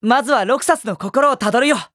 まずはロクサスの心をたどるよ。